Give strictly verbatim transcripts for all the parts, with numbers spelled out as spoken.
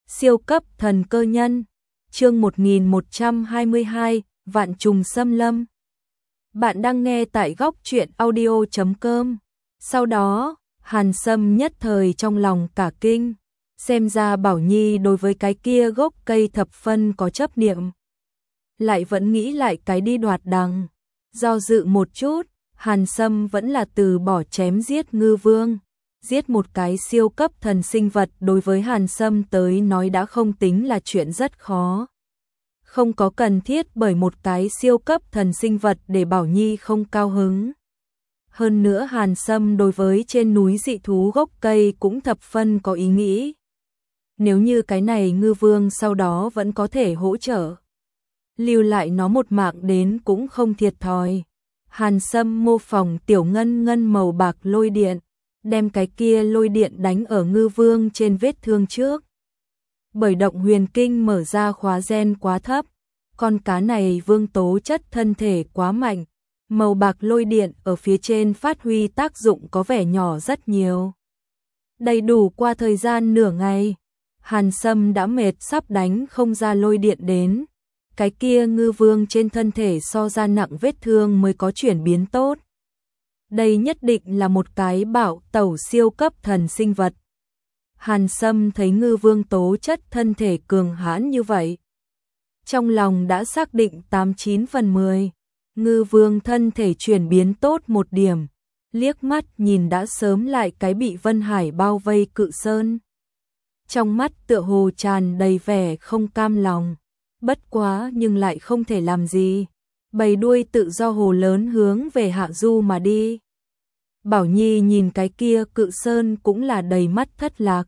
Siêu cấp thần cơ nhân, chương một nghìn một trăm hai mươi hai, Vạn trùng xâm lâm. Bạn đang nghe tại góc truyện audio chấm com. Sau đó, Hàn Sâm nhất thời trong lòng cả kinh, xem ra Bảo Nhi đối với cái kia gốc cây thập phân có chấp niệm. Lại vẫn nghĩ lại cái đi đoạt đằng. Do dự một chút, Hàn Sâm vẫn là từ bỏ chém giết Ngư Vương. Giết một cái siêu cấp thần sinh vật đối với Hàn Sâm tới nói đã không tính là chuyện rất khó. Không có cần thiết bởi một cái siêu cấp thần sinh vật để Bảo Nhi không cao hứng. Hơn nữa Hàn Sâm đối với trên núi dị thú gốc cây cũng thập phân có ý nghĩ. Nếu như cái này Ngư Vương sau đó vẫn có thể hỗ trợ, lưu lại nó một mạng đến cũng không thiệt thòi. Hàn Sâm mô phỏng tiểu ngân ngân màu bạc lôi điện, đem cái kia lôi điện đánh ở Ngư Vương trên vết thương trước. Bởi động huyền kinh mở ra khóa gen quá thấp, con cá này vương tố chất thân thể quá mạnh, màu bạc lôi điện ở phía trên phát huy tác dụng có vẻ nhỏ rất nhiều. Đầy đủ qua thời gian nửa ngày, Hàn Sâm đã mệt sắp đánh không ra lôi điện đến. Cái kia Ngư Vương trên thân thể so ra nặng vết thương mới có chuyển biến tốt. Đây nhất định là một cái bảo tẩu siêu cấp thần sinh vật. Hàn Sâm thấy Ngư Vương tố chất thân thể cường hãn như vậy, trong lòng đã xác định tám chín phần mười. Ngư Vương thân thể chuyển biến tốt một điểm, liếc mắt nhìn đã sớm lại cái bị Vân Hải bao vây cự sơn. Trong mắt tựa hồ tràn đầy vẻ không cam lòng, bất quá nhưng lại không thể làm gì. Bầy đuôi tự do hồ lớn hướng về hạ du mà đi. Bảo Nhi nhìn cái kia cự sơn cũng là đầy mắt thất lạc.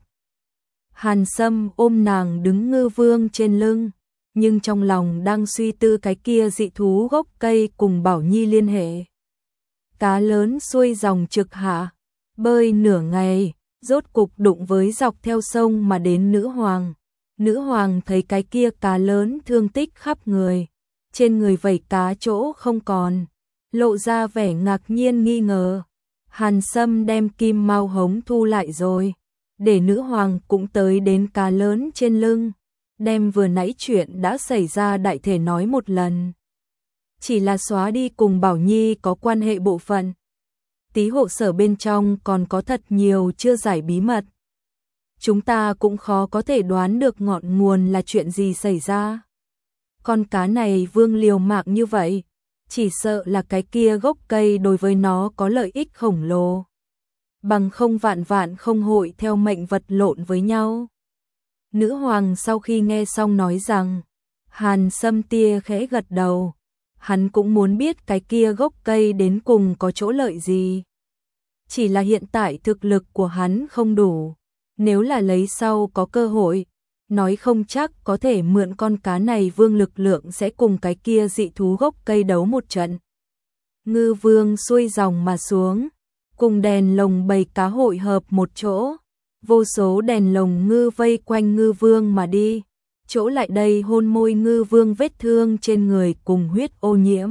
Hàn Sâm ôm nàng đứng Ngư Vương trên lưng, nhưng trong lòng đang suy tư cái kia dị thú gốc cây cùng Bảo Nhi liên hệ. Cá lớn xuôi dòng trực hạ, bơi nửa ngày, rốt cục đụng với dọc theo sông mà đến nữ hoàng. Nữ hoàng thấy cái kia cá lớn thương tích khắp người, trên người vảy cá chỗ không còn, lộ ra vẻ ngạc nhiên nghi ngờ. Hàn Sâm đem kim mao hống thu lại rồi, để nữ hoàng cũng tới đến cá lớn trên lưng, đem vừa nãy chuyện đã xảy ra đại thể nói một lần. Chỉ là xóa đi cùng Bảo Nhi có quan hệ bộ phận. Tí hộ sở bên trong còn có thật nhiều chưa giải bí mật. Chúng ta cũng khó có thể đoán được ngọn nguồn là chuyện gì xảy ra. Con cá này vương liều mạng như vậy, chỉ sợ là cái kia gốc cây đối với nó có lợi ích khổng lồ. Bằng không vạn vạn không hội theo mệnh vật lộn với nhau. Nữ hoàng sau khi nghe xong nói rằng, Hàn Sâm tia khẽ gật đầu. Hắn cũng muốn biết cái kia gốc cây đến cùng có chỗ lợi gì. Chỉ là hiện tại thực lực của hắn không đủ. Nếu là lấy sau có cơ hội, nói không chắc có thể mượn con cá này vương lực lượng sẽ cùng cái kia dị thú gốc cây đấu một trận. Ngư Vương xuôi dòng mà xuống, cùng đèn lồng bầy cá hội hợp một chỗ. Vô số đèn lồng ngư vây quanh Ngư Vương mà đi, chỗ lại đây hôn môi Ngư Vương vết thương trên người cùng huyết ô nhiễm.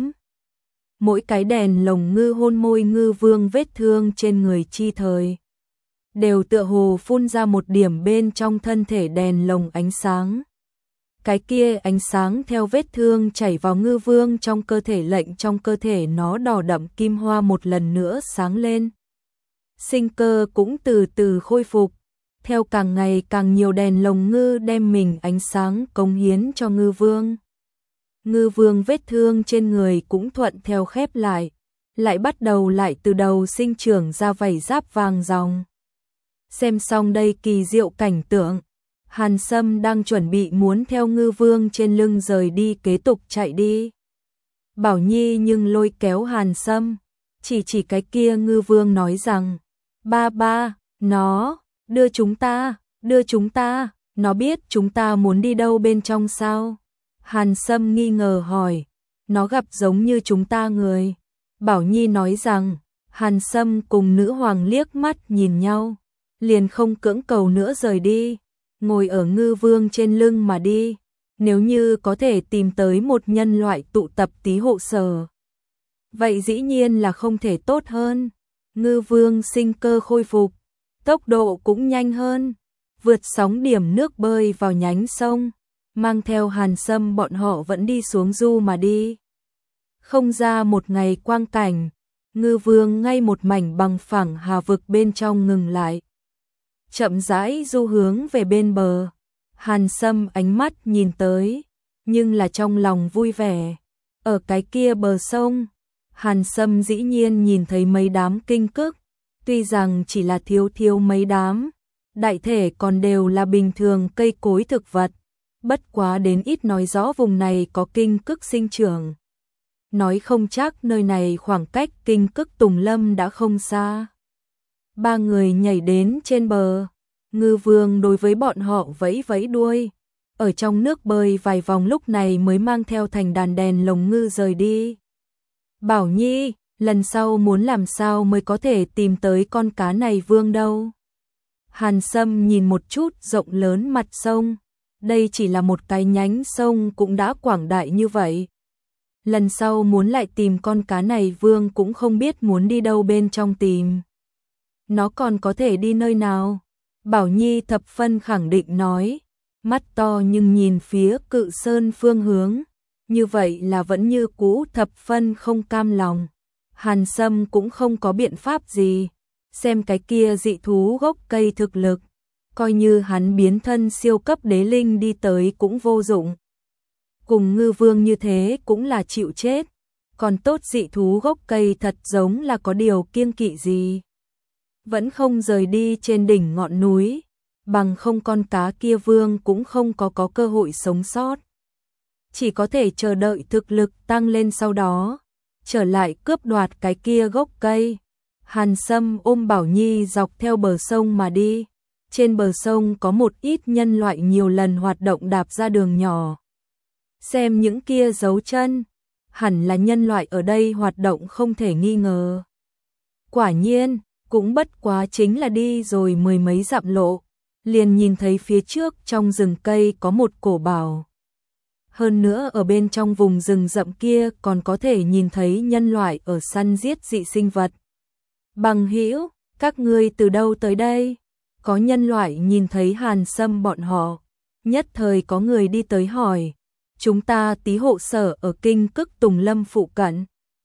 Mỗi cái đèn lồng ngư hôn môi Ngư Vương vết thương trên người chi thời, đều tựa hồ phun ra một điểm bên trong thân thể đèn lồng ánh sáng. Cái kia ánh sáng theo vết thương chảy vào Ngư Vương trong cơ thể lệnh trong cơ thể nó đỏ đậm kim hoa một lần nữa sáng lên. Sinh cơ cũng từ từ khôi phục, theo càng ngày càng nhiều đèn lồng ngư đem mình ánh sáng cống hiến cho Ngư Vương. Ngư Vương vết thương trên người cũng thuận theo khép lại, lại bắt đầu lại từ đầu sinh trưởng ra vảy giáp vàng ròng. Xem xong đây kỳ diệu cảnh tượng, Hàn Sâm đang chuẩn bị muốn theo Ngư Vương trên lưng rời đi kế tục chạy đi. Bảo Nhi nhưng lôi kéo Hàn Sâm, chỉ chỉ cái kia Ngư Vương nói rằng, ba ba, nó, đưa chúng ta, đưa chúng ta, nó biết chúng ta muốn đi đâu bên trong sao? Hàn Sâm nghi ngờ hỏi, nó gặp giống như chúng ta người. Bảo Nhi nói rằng, Hàn Sâm cùng nữ hoàng liếc mắt nhìn nhau, liền không cưỡng cầu nữa rời đi, ngồi ở Ngư Vương trên lưng mà đi. Nếu như có thể tìm tới một nhân loại tụ tập tí hộ sở, vậy dĩ nhiên là không thể tốt hơn. Ngư Vương sinh cơ khôi phục, tốc độ cũng nhanh hơn. vượt sóng điểm nước bơi vào nhánh sông, mang theo Hàn Sâm bọn họ vẫn đi xuống du mà đi. Không ra một ngày quang cảnh, Ngư Vương ngay một mảnh bằng phẳng hà vực bên trong ngừng lại. Chậm rãi du hướng về bên bờ, Hàn Sâm ánh mắt nhìn tới, nhưng là trong lòng vui vẻ. Ở cái kia bờ sông, Hàn Sâm dĩ nhiên nhìn thấy mấy đám kinh cức, tuy rằng chỉ là thiếu thiếu mấy đám, đại thể còn đều là bình thường cây cối thực vật, bất quá đến ít nói rõ vùng này có kinh cức sinh trưởng. Nói không chắc nơi này khoảng cách kinh cức Tùng Lâm đã không xa. Ba người nhảy đến trên bờ, Ngư Vương đối với bọn họ vẫy vẫy đuôi, ở trong nước bơi vài vòng lúc này mới mang theo thành đàn đèn lồng ngư rời đi. Bảo Nhi, lần sau muốn làm sao mới có thể tìm tới con cá này Vương đâu? Hàn Sâm nhìn một chút rộng lớn mặt sông, đây chỉ là một cái nhánh sông cũng đã quảng đại như vậy. Lần sau muốn lại tìm con cá này Vương cũng không biết muốn đi đâu bên trong tìm. Nó còn có thể đi nơi nào? Bảo Nhi thập phân khẳng định nói, mắt to nhưng nhìn phía Cự Sơn phương hướng, như vậy là vẫn như cũ thập phân không cam lòng. Hàn Sâm cũng không có biện pháp gì, xem cái kia dị thú gốc cây thực lực, coi như hắn biến thân siêu cấp đế linh đi tới cũng vô dụng. Cùng Ngư Vương như thế cũng là chịu chết, còn tốt dị thú gốc cây thật giống là có điều kiêng kỵ gì. Vẫn không rời đi trên đỉnh ngọn núi, bằng không con cá kia Vương cũng không có có cơ hội sống sót. Chỉ có thể chờ đợi thực lực tăng lên sau đó, trở lại cướp đoạt cái kia gốc cây. Hàn Sâm ôm Bảo Nhi dọc theo bờ sông mà đi. Trên bờ sông có một ít nhân loại nhiều lần hoạt động đạp ra đường nhỏ. Xem những kia dấu chân, hẳn là nhân loại ở đây hoạt động không thể nghi ngờ. Quả nhiên, cũng bất quá chính là đi rồi mười mấy dặm lộ, liền nhìn thấy phía trước trong rừng cây có một cổ bảo. Hơn nữa ở bên trong vùng rừng rậm kia còn có thể nhìn thấy nhân loại ở săn giết dị sinh vật. Bằng hữu, các ngươi từ đâu tới đây? Có nhân loại nhìn thấy Hàn Sâm bọn họ, nhất thời có người đi tới hỏi, chúng ta tí hộ sở ở kinh cức Tùng Lâm phụ cận.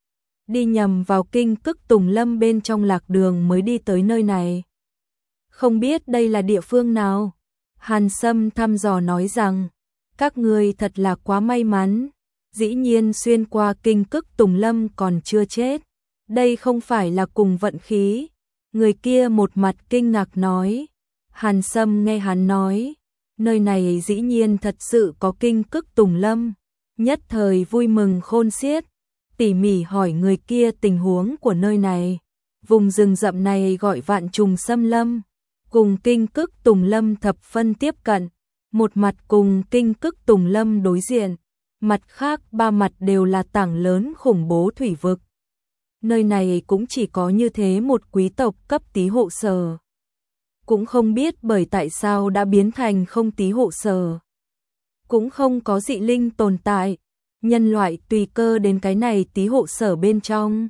Đi nhầm vào kinh cức Tùng Lâm bên trong lạc đường mới đi tới nơi này. Không biết đây là địa phương nào? Hàn Sâm thăm dò nói rằng, các ngươi thật là quá may mắn, dĩ nhiên xuyên qua kinh cức Tùng Lâm còn chưa chết. Đây không phải là cùng vận khí. Người kia một mặt kinh ngạc nói. Hàn Sâm nghe hắn nói, nơi này dĩ nhiên thật sự có kinh cức Tùng Lâm, nhất thời vui mừng khôn xiết, tỉ mỉ hỏi người kia tình huống của nơi này. Vùng rừng rậm này gọi Vạn Trùng Xâm Lâm, cùng kinh cức Tùng Lâm thập phân tiếp cận, một mặt cùng kinh cức Tùng Lâm đối diện, mặt khác ba mặt đều là tảng lớn khủng bố thủy vực. Nơi này cũng chỉ có như thế một quý tộc cấp tí hộ sở. Cũng không biết bởi tại sao đã biến thành không tí hộ sở. Cũng không có dị linh tồn tại, nhân loại tùy cơ đến cái này tí hộ sở bên trong.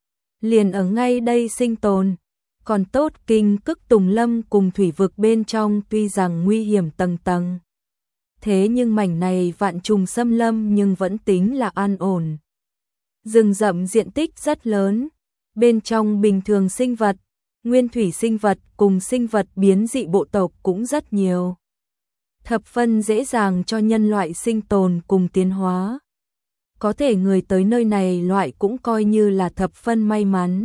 Liền ở ngay đây sinh tồn, còn tốt kinh cức Tùng Lâm cùng thủy vực bên trong tuy rằng nguy hiểm tầng tầng. Thế nhưng mảnh này Vạn Trùng Xâm Lâm nhưng vẫn tính là an ổn. Rừng rậm diện tích rất lớn, bên trong bình thường sinh vật, nguyên thủy sinh vật cùng sinh vật biến dị bộ tộc cũng rất nhiều. Thập phân dễ dàng cho nhân loại sinh tồn cùng tiến hóa. Có thể người tới nơi này loại cũng coi như là thập phân may mắn.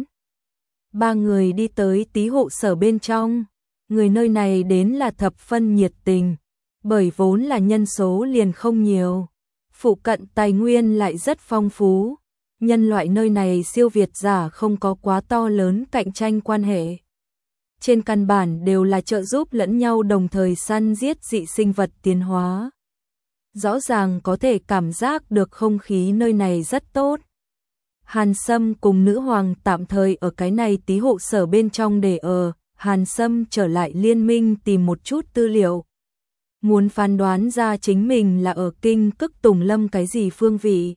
Ba người đi tới tí hộ sở bên trong, người nơi này đến là thập phân nhiệt tình, bởi vốn là nhân số liền không nhiều. Phụ cận tài nguyên lại rất phong phú. Nhân loại nơi này siêu việt giả không có quá to lớn cạnh tranh quan hệ. Trên căn bản đều là trợ giúp lẫn nhau đồng thời săn giết dị sinh vật tiến hóa. Rõ ràng có thể cảm giác được không khí nơi này rất tốt. Hàn Sâm cùng nữ hoàng tạm thời ở cái này tí hộ sở bên trong để ở. Hàn Sâm trở lại liên minh tìm một chút tư liệu. Muốn phán đoán ra chính mình là ở kinh cức Tùng Lâm cái gì phương vị.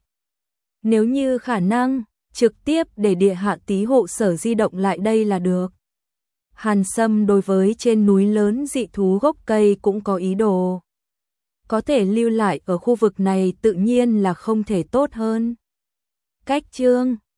Nếu như khả năng, trực tiếp để địa hạ tí hộ sở di động lại đây là được. Hàn Sâm đối với trên núi lớn dị thú gốc cây cũng có ý đồ. Có thể lưu lại ở khu vực này tự nhiên là không thể tốt hơn. Cách chương